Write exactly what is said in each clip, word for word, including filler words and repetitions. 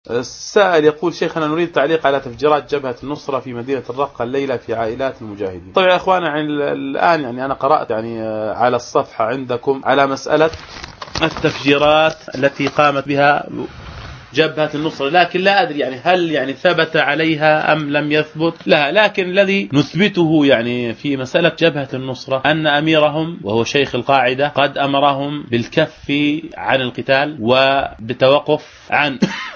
السائل يقول: شيخنا، نريد تعليق على تفجيرات جبهة النصرة في مدينة الرقة الليلة في عائلات المجاهدين. طبعا يا اخوانا، يعني الآن يعني أنا قرأت يعني على الصفحة عندكم على مسألة التفجيرات التي قامت بها جبهة النصرة، لكن لا أدري يعني هل يعني ثبت عليها أم لم يثبت لها. لكن الذي نثبته يعني في مسألة جبهة النصرة أن أميرهم وهو شيخ القاعدة قد أمرهم بالكف عن القتال وبالتوقف عن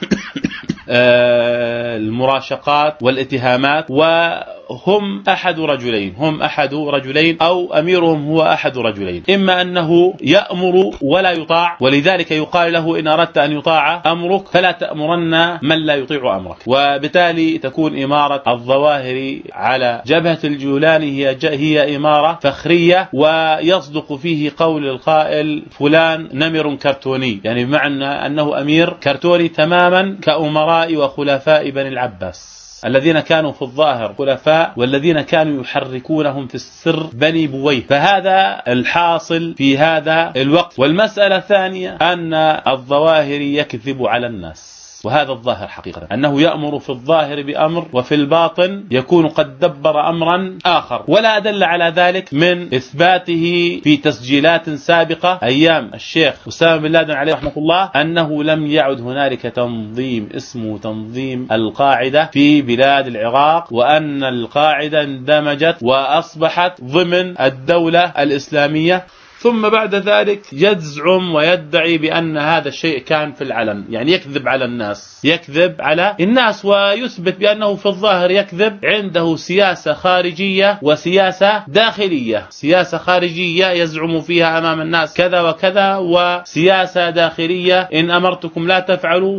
المراشقات والاتهامات، وهم أحد رجلين هم أحد رجلين أو أميرهم هو أحد رجلين: إما أنه يأمر ولا يطاع، ولذلك يقال له: إن أردت أن يطاع أمرك فلا تأمرن من لا يطيع أمرك. وبالتالي تكون إمارة الظواهر على جبهة الجولاني هي هي إمارة فخرية، ويصدق فيه قول القائل: فلان نمر كرتوني، يعني بمعنى أنه أمير كرتوني تماما كأمراء وخلفاء بني العباس الذين كانوا في الظاهر خلفاء والذين كانوا يحركونهم في السر بني بويه. فهذا الحاصل في هذا الوقت. والمسألة الثانية أن الظواهر يكذب على الناس، وهذا الظاهر حقيقة أنه يأمر في الظاهر بأمر وفي الباطن يكون قد دبر أمرا آخر، ولا أدل على ذلك من إثباته في تسجيلات سابقة أيام الشيخ أسامة بن لادن عليه رحمة الله أنه لم يعد هنالك تنظيم اسمه تنظيم القاعدة في بلاد العراق، وأن القاعدة اندمجت وأصبحت ضمن الدولة الإسلامية. ثم بعد ذلك يزعم ويدعي بأن هذا الشيء كان في العلن، يعني يكذب على الناس يكذب على الناس ويثبت بأنه في الظاهر يكذب. عنده سياسة خارجية وسياسة داخلية، سياسة خارجية يزعم فيها أمام الناس كذا وكذا، وسياسة داخلية إن أمرتكم لا تفعلوا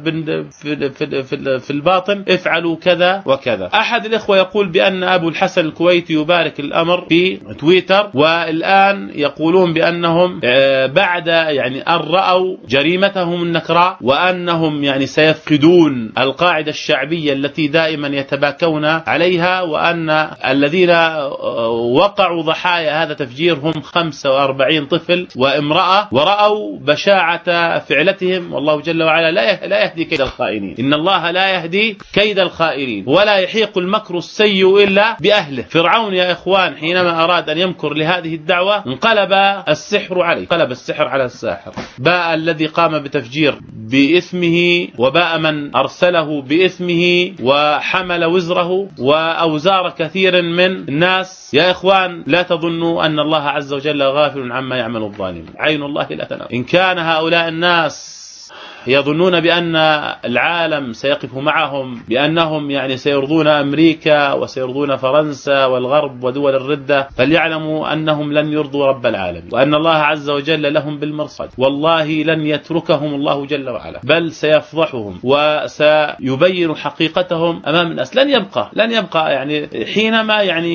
في الباطن افعلوا كذا وكذا. أحد الإخوة يقول بأن أبو الحسن الكويتي يبارك الأمر في تويتر، والآن يقول يقولون بأنهم بعد يعني أن رأوا جريمتهم النكراء وأنهم يعني سيفقدون القاعدة الشعبية التي دائما يتباكون عليها، وأن الذين وقعوا ضحايا هذا التفجير هم خمسة وأربعين طفل وامرأة، ورأوا بشاعة فعلتهم. والله جل وعلا لا يهدي كيد الخائنين، إن الله لا يهدي كيد الخائنين ولا يحيق المكر السيء إلا بأهله. فرعون يا إخوان حينما أراد أن يمكر لهذه الدعوة انقلب السحر عليه، قلب السحر على الساحر. باء الذي قام بتفجير بإثمه، وباء من أرسله بإثمه وحمل وزره وأوزار كثير من الناس. يا إخوان لا تظنوا أن الله عز وجل غافل عما يعمل الظالمون، عين الله لا تنام. إن كان هؤلاء الناس يظنون بأن العالم سيقف معهم، بأنهم يعني سيرضون أمريكا وسيرضون فرنسا والغرب ودول الردة، فليعلموا أنهم لن يرضوا رب العالمين، وأن الله عز وجل لهم بالمرصد. والله لن يتركهم الله جل وعلا، بل سيفضحهم وسيبين حقيقتهم أمام الناس. لن يبقى لن يبقى يعني حينما يعني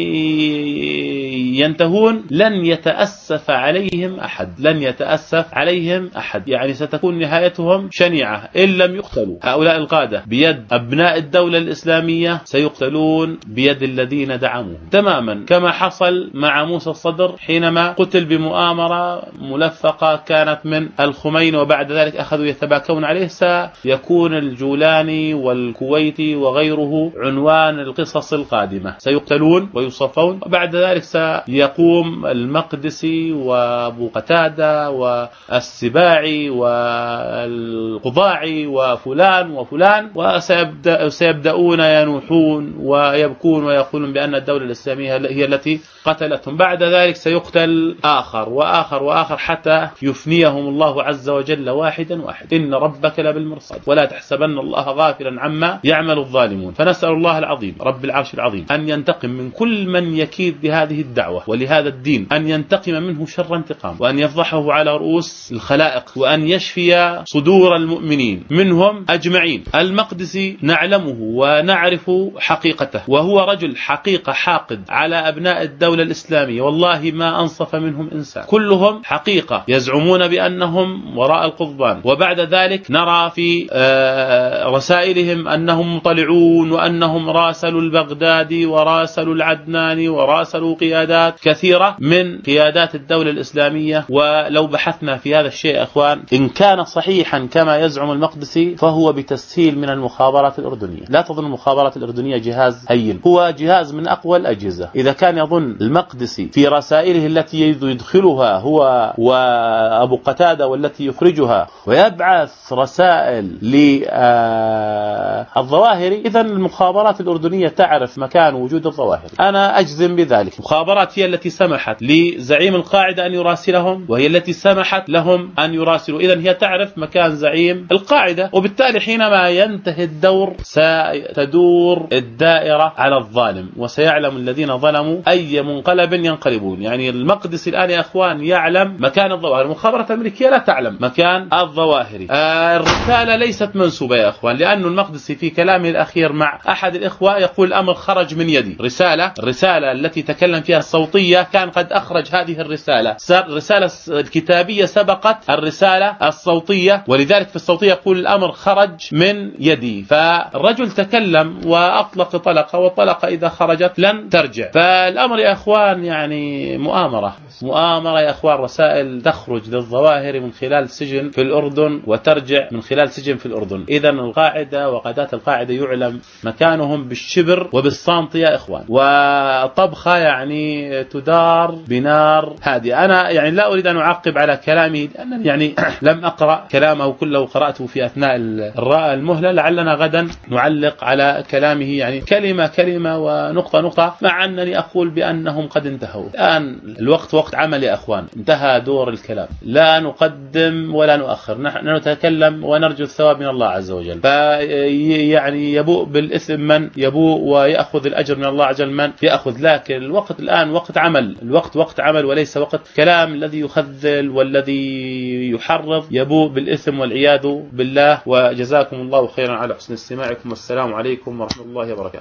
ينتهون لن يتأسف عليهم أحد، لن يتأسف عليهم أحد. يعني ستكون نهايتهم شنيعة إن لم يقتلوا. هؤلاء القادة بيد أبناء الدولة الإسلامية سيقتلون بيد الذين دعموهم، تماما كما حصل مع موسى الصدر حينما قتل بمؤامرة ملفقة كانت من الخميني، وبعد ذلك أخذوا يتباكون عليه. سيكون الجولاني والكويتي وغيره عنوان القصص القادمة، سيقتلون ويصفون، وبعد ذلك سيقوم المقدسي وابو قتادة والسباعي والقضاعي وفلان وفلان، وسيبدأون ينوحون ويبكون ويقولون بأن الدولة الإسلامية هي التي قتلتهم. بعد ذلك سيقتل آخر وآخر وآخر حتى يفنيهم الله عز وجل واحدا واحدا. إن ربك لبالمرصاد ولا تحسبن الله غافلا عما يعمل الظالمون. فنسأل الله العظيم رب العرش العظيم أن ينتقم من كل من يكيد لهذه الدعوة ولهذا الدين، أن ينتقم منه شر انتقام، وأن يفضحه على رؤوس الخلائق، وأن يشفي صدور المؤمنين منهم أجمعين. المقدسي نعلمه ونعرف حقيقته، وهو رجل حقيقة حاقد على أبناء الدولة الإسلامية، والله ما أنصف منهم إنسان. كلهم حقيقة يزعمون بأنهم وراء القضبان، وبعد ذلك نرى في رسائلهم أنهم مطلعون وأنهم راسلوا البغدادي وراسلوا العدناني وراسلوا قيادات قيادات كثيرة من قيادات الدولة الإسلامية. ولو بحثنا في هذا الشيء أخوان، إن كان صحيحا كما يزعم المقدسي فهو بتسهيل من المخابرات الأردنية. لا تظن المخابرات الأردنية جهاز هين، هو جهاز من أقوى الأجهزة. إذا كان يظن المقدسي في رسائله التي يدخلها هو وأبو قتادة والتي يخرجها ويبعث رسائل للظواهري، إذن المخابرات الأردنية تعرف مكان وجود الظواهري. أنا أجزم بذلك. المخابرات هي التي سمحت لزعيم القاعدة أن يراسلهم، وهي التي سمحت لهم أن يراسلوا. إذن هي تعرف مكان زعيم القاعدة، وبالتالي حينما ينتهي الدور ستدور الدائرة على الظالم، وسيعلم الذين ظلموا أي منقلب ينقلبون. يعني المقدسي الآن يا أخوان يعلم مكان الظواهر، المخابرات الأمريكية لا تعلم مكان الظواهري. آه الرسالة ليست منسوبة يا أخوان، لأن المقدسي في كلامه الأخير مع أحد الإخوة يقول الأمر خرج من يدي. رسالة الرسالة التي تكلم فيها الصوتية كان قد أخرج هذه الرسالة، الرسالة الكتابية سبقت الرسالة الصوتية، ولذلك في الصوتية يقول الأمر خرج من يدي. فالرجل تكلم وأطلق طلقة، والطلقة إذا خرجت لن ترجع. فالأمر يا أخوان يعني مؤامرة مؤامرة يا أخوان. رسائل تخرج للظواهر من خلال سجن في الأردن وترجع من خلال سجن في الأردن. إذن القاعدة وقادات القاعدة يعلم مكانهم بالشبر وبالسنتي يا إخوان، وطبخة يعني تدار بنار هادئة. أنا يعني لا أريد أن أعقب على كلامي، لأنني يعني لم أقرأ كلامه كله، قرأته في أثناء المهلة. لعلنا غدا نعلق على كلامه يعني كلمة كلمة ونقطة نقطة، مع أنني أقول بأنهم قد انتهوا. الآن الوقت وقت عمل يا أخوان، انتهى دور الكلام، لا نقدم ولا نؤخر، نحن نتكلم ونرجو الثواب من الله عز وجل. فيعني يبوء بالإثم من يبوء ويأخذ الأجر من الله عز وجل من يأخذ. لكن الوقت الآن وقت عمل، الوقت وقت عمل وليس وقت كلام. الذي يخذل والذي يحرض يبوء بالإثم والعياذ بالله. وجزاكم الله خيرا على حسن استماعكم، والسلام عليكم ورحمة الله وبركاته.